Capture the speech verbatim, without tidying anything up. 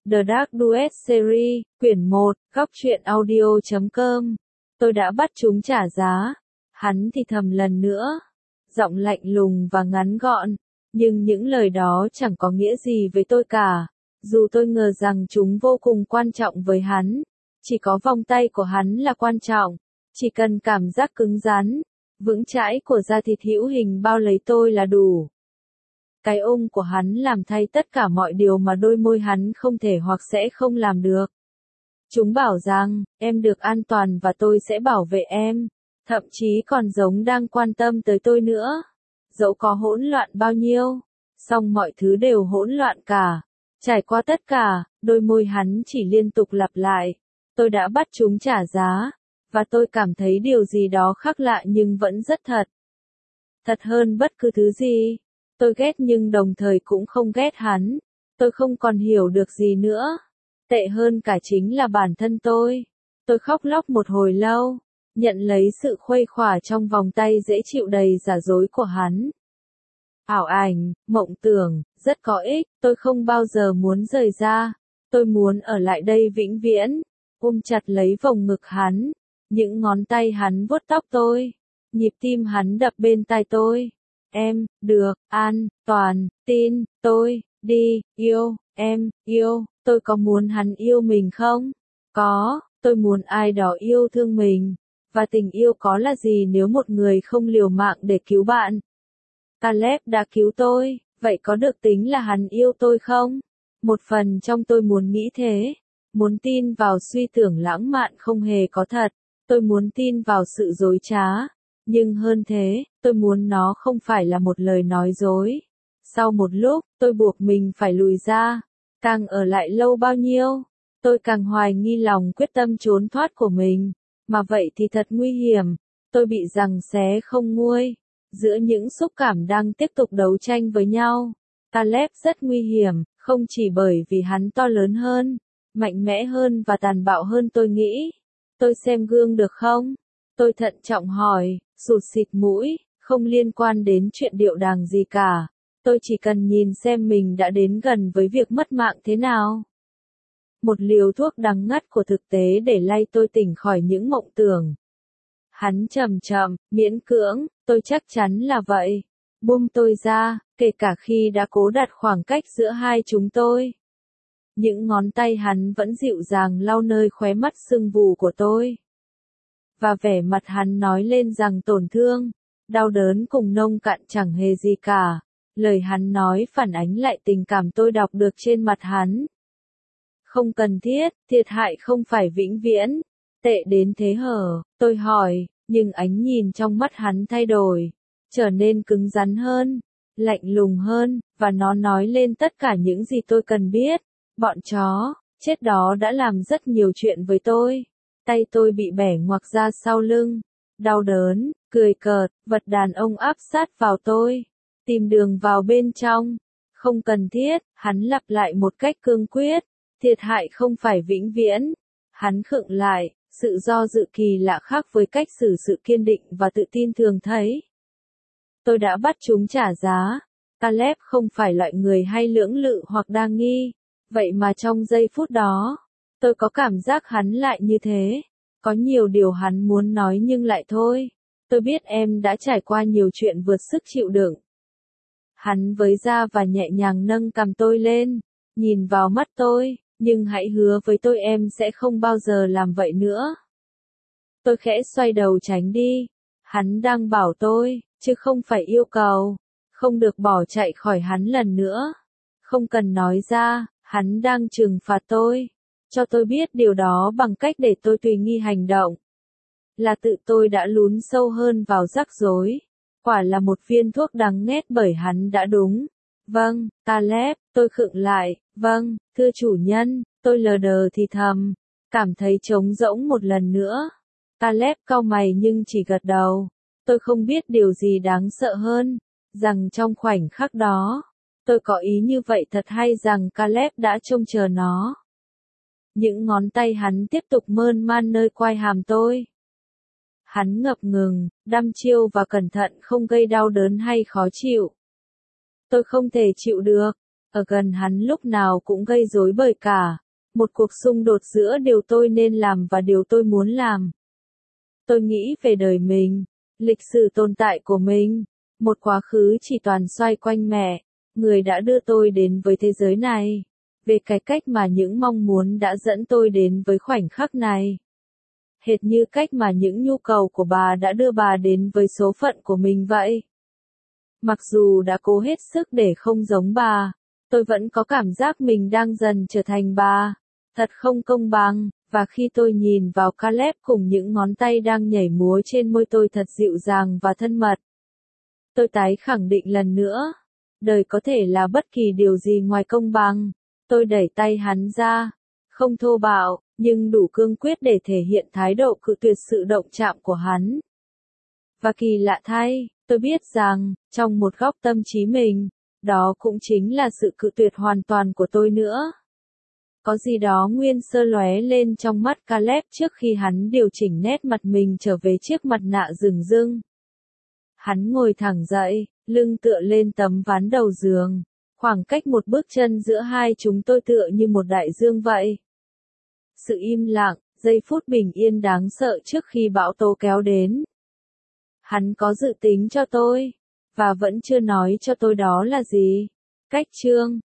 The Dark Duet Series, quyển một, góc truyện audio chấm com. Tôi đã bắt chúng trả giá. Hắn thì thầm lần nữa. Giọng lạnh lùng và ngắn gọn. Nhưng những lời đó chẳng có nghĩa gì với tôi cả. Dù tôi ngờ rằng chúng vô cùng quan trọng với hắn. Chỉ có vòng tay của hắn là quan trọng. Chỉ cần cảm giác cứng rắn, vững chãi của da thịt hữu hình bao lấy tôi là đủ. Cái ôm của hắn làm thay tất cả mọi điều mà đôi môi hắn không thể hoặc sẽ không làm được. Chúng bảo rằng, em được an toàn và tôi sẽ bảo vệ em. Thậm chí còn giống đang quan tâm tới tôi nữa. Dẫu có hỗn loạn bao nhiêu, song mọi thứ đều hỗn loạn cả. Trải qua tất cả, đôi môi hắn chỉ liên tục lặp lại. Tôi đã bắt chúng trả giá. Và tôi cảm thấy điều gì đó khác lạ nhưng vẫn rất thật. Thật hơn bất cứ thứ gì. Tôi ghét nhưng đồng thời cũng không ghét hắn. Tôi không còn hiểu được gì nữa. Tệ hơn cả chính là bản thân tôi. Tôi khóc lóc một hồi lâu, nhận lấy sự khuây khỏa trong vòng tay dễ chịu đầy giả dối của hắn. Ảo ảnh, mộng tưởng, rất có ích, tôi không bao giờ muốn rời ra. Tôi muốn ở lại đây vĩnh viễn, ôm chặt lấy vòng ngực hắn. Những ngón tay hắn vuốt tóc tôi. Nhịp tim hắn đập bên tai tôi. Em, được, an, toàn, tin, tôi, đi, yêu, em, yêu, tôi có muốn hắn yêu mình không? Có, tôi muốn ai đó yêu thương mình. Và tình yêu có là gì nếu một người không liều mạng để cứu bạn? Caleb đã cứu tôi, vậy có được tính là hắn yêu tôi không? Một phần trong tôi muốn nghĩ thế. Muốn tin vào suy tưởng lãng mạn không hề có thật. Tôi muốn tin vào sự dối trá. Nhưng hơn thế, tôi muốn nó không phải là một lời nói dối. Sau một lúc, tôi buộc mình phải lùi ra. Càng ở lại lâu bao nhiêu, tôi càng hoài nghi lòng quyết tâm trốn thoát của mình. Mà vậy thì thật nguy hiểm. Tôi bị giằng xé không nguôi. Giữa những xúc cảm đang tiếp tục đấu tranh với nhau. Caleb rất nguy hiểm, không chỉ bởi vì hắn to lớn hơn, mạnh mẽ hơn và tàn bạo hơn tôi nghĩ. Tôi xem gương được không? Tôi thận trọng hỏi, sụt xịt mũi, không liên quan đến chuyện điệu đàng gì cả. Tôi chỉ cần nhìn xem mình đã đến gần với việc mất mạng thế nào. Một liều thuốc đắng ngắt của thực tế để lay tôi tỉnh khỏi những mộng tưởng. Hắn chậm chậm, miễn cưỡng, tôi chắc chắn là vậy. Buông tôi ra, kể cả khi đã cố đặt khoảng cách giữa hai chúng tôi. Những ngón tay hắn vẫn dịu dàng lau nơi khóe mắt sưng vù của tôi. Và vẻ mặt hắn nói lên rằng tổn thương, đau đớn cùng nông cạn chẳng hề gì cả. Lời hắn nói phản ánh lại tình cảm tôi đọc được trên mặt hắn. Không cần thiết, thiệt hại không phải vĩnh viễn. Tệ đến thế hở, tôi hỏi, nhưng ánh nhìn trong mắt hắn thay đổi. Trở nên cứng rắn hơn, lạnh lùng hơn, và nó nói lên tất cả những gì tôi cần biết. Bọn chó, chết đó đã làm rất nhiều chuyện với tôi. Tay tôi bị bẻ ngoặc ra sau lưng. Đau đớn, cười cợt, vật đàn ông áp sát vào tôi. Tìm đường vào bên trong. Không cần thiết, hắn lặp lại một cách cương quyết. Thiệt hại không phải vĩnh viễn. Hắn khựng lại, sự do dự kỳ lạ khác với cách xử sự kiên định và tự tin thường thấy. Tôi đã bắt chúng trả giá. Caleb không phải loại người hay lưỡng lự hoặc đa nghi. Vậy mà trong giây phút đó, tôi có cảm giác hắn lại như thế. Có nhiều điều hắn muốn nói nhưng lại thôi. Tôi biết em đã trải qua nhiều chuyện vượt sức chịu đựng. Hắn với da và nhẹ nhàng nâng cằm tôi lên, nhìn vào mắt tôi, nhưng hãy hứa với tôi em sẽ không bao giờ làm vậy nữa. Tôi khẽ xoay đầu tránh đi. Hắn đang bảo tôi, chứ không phải yêu cầu. Không được bỏ chạy khỏi hắn lần nữa. Không cần nói ra, hắn đang trừng phạt tôi. Cho tôi biết điều đó bằng cách để tôi tùy nghi hành động. Là tự tôi đã lún sâu hơn vào rắc rối. Quả là một viên thuốc đắng nghét bởi hắn đã đúng. Vâng, Caleb, tôi khựng lại. Vâng, thưa chủ nhân, tôi lờ đờ thì thầm. Cảm thấy trống rỗng một lần nữa. Caleb cau mày nhưng chỉ gật đầu. Tôi không biết điều gì đáng sợ hơn. Rằng trong khoảnh khắc đó, tôi có ý như vậy thật hay rằng Caleb đã trông chờ nó. Những ngón tay hắn tiếp tục mơn man nơi quai hàm tôi. Hắn ngập ngừng, đăm chiêu và cẩn thận không gây đau đớn hay khó chịu. Tôi không thể chịu được. ở gần hắn lúc nào cũng gây rối bời cả. Một cuộc xung đột giữa điều tôi nên làm và điều tôi muốn làm. Tôi nghĩ về đời mình, lịch sử tồn tại của mình, một quá khứ chỉ toàn xoay quanh mẹ, người đã đưa tôi đến với thế giới này, về cái cách mà những mong muốn đã dẫn tôi đến với khoảnh khắc này. Hệt như cách mà những nhu cầu của bà đã đưa bà đến với số phận của mình vậy. Mặc dù đã cố hết sức để không giống bà, tôi vẫn có cảm giác mình đang dần trở thành bà. Thật không công bằng, và khi tôi nhìn vào Caleb cùng những ngón tay đang nhảy múa trên môi tôi thật dịu dàng và thân mật, tôi tái khẳng định lần nữa, đời có thể là bất kỳ điều gì ngoài công bằng. Tôi đẩy tay hắn ra, không thô bạo, nhưng đủ cương quyết để thể hiện thái độ cự tuyệt sự động chạm của hắn. Và kỳ lạ thay, tôi biết rằng, trong một góc tâm trí mình, đó cũng chính là sự cự tuyệt hoàn toàn của tôi nữa. Có gì đó nguyên sơ lóe lên trong mắt Caleb trước khi hắn điều chỉnh nét mặt mình trở về chiếc mặt nạ rừng rưng. Hắn ngồi thẳng dậy, lưng tựa lên tấm ván đầu giường. Khoảng cách một bước chân giữa hai chúng tôi tựa như một đại dương vậy. Sự im lặng, giây phút bình yên đáng sợ trước khi bão tố kéo đến. Hắn có dự tính cho tôi, và vẫn chưa nói cho tôi đó là gì. Cách chương